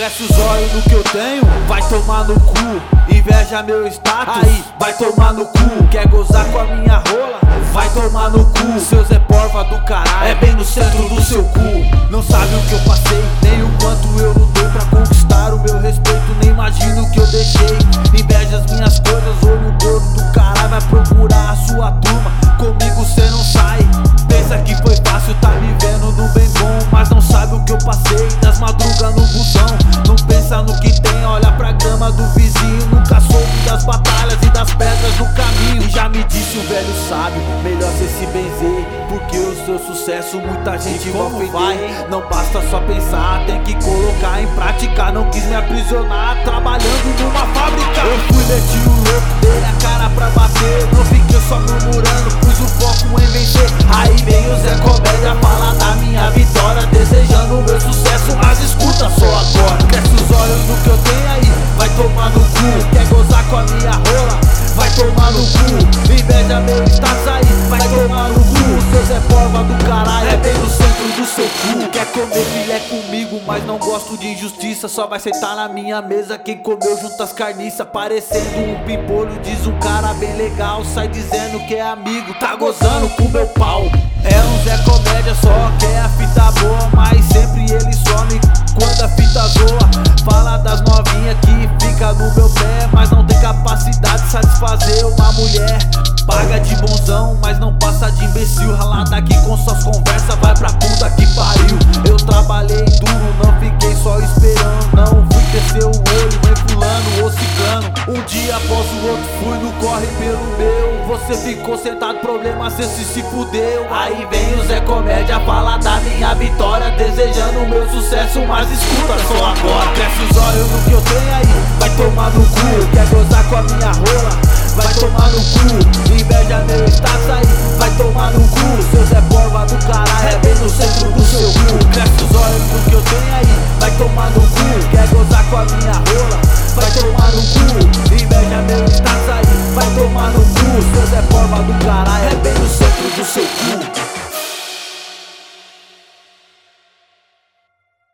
Cresce os olhos no que eu tenho, vai tomar no cu. Inveja meu status, aí vai tomar no cu. Quer gozar com a minha rola, vai tomar no cu. Seu Zé Porva do caralho, é bem no centro do seu cu. Não sabe o que eu passei, nem o quanto eu lutei pra conquistar o meu respeito. Nem imagino o que eu deixei. Inveja as minhas coisas, olho gordo do caralho, vai procurar a sua turma. Comigo cê não sai. Pensa que foi fácil, tá me vendo no bem bom, mas não sabe o que eu passei. Das madrugas no busão, não pensa no que tem, olha pra grama do vizinho. Nunca soube das batalhas e das pedras do caminho. E já me disse um velho sábio, melhor cê se benzer, porque o seu sucesso muita gente vai ofender. Não basta só pensar, tem que colocar em prática. Não quis me aprisionar, trabalhando numa fábrica. Eu fui meti o louco, dei a cara pra bater. Não fiquei só murmurando, pus o foco em vencer. Aí vem o Zé Comédia falar da minha vitória, desejando o meu sucesso, mas escuta só agora. Cresce os olhos no que eu tenho aí, vai tomar no cu. Quer gozar com a minha rola, vai tomar no cu. Inveja meu status aí, vai tomar no cu. Seu Zé Porva do caralho, é bem no centro do seu cu. Quer comer filé comigo, mas não gosto de injustiça. Só vai sentar na minha mesa quem comeu junto as carniças. Parecendo um pimpolho, diz um cara bem legal. Sai dizendo que é amigo, tá gozando com meu pau. É um Zé Comédia, só quer a fita boa, mas sempre ele some quando a fita zoa. Fala das novinhas que fica no meu pé, mas não tem capacidade de satisfazer uma mulher. Paga de bonzão, mas não passa de imbecil. Ralada aqui com suas conversas, vai pra puta que pariu. Eu trabalhei duro, não fiquei só esperando. Não fui crescer o olho, nem fulano ou ciclano. Um dia após o outro fui no corre pelo meu. Você ficou sentado, problema cê se fudeu. Aí vem o Zé Comédia falar da minha vitória, desejando o meu sucesso, mas escuta só agora. Cresce os olhos no que eu tenho aí, vai tomar no cu. Quer gozar com a minha rola, vai tomar no cu. Inveja meu status aí, vai tomar no cu. Seu Zé Porva do caralho, é bem no centro do seu cu. Cresce os olhos no que eu tenho aí, vai tomar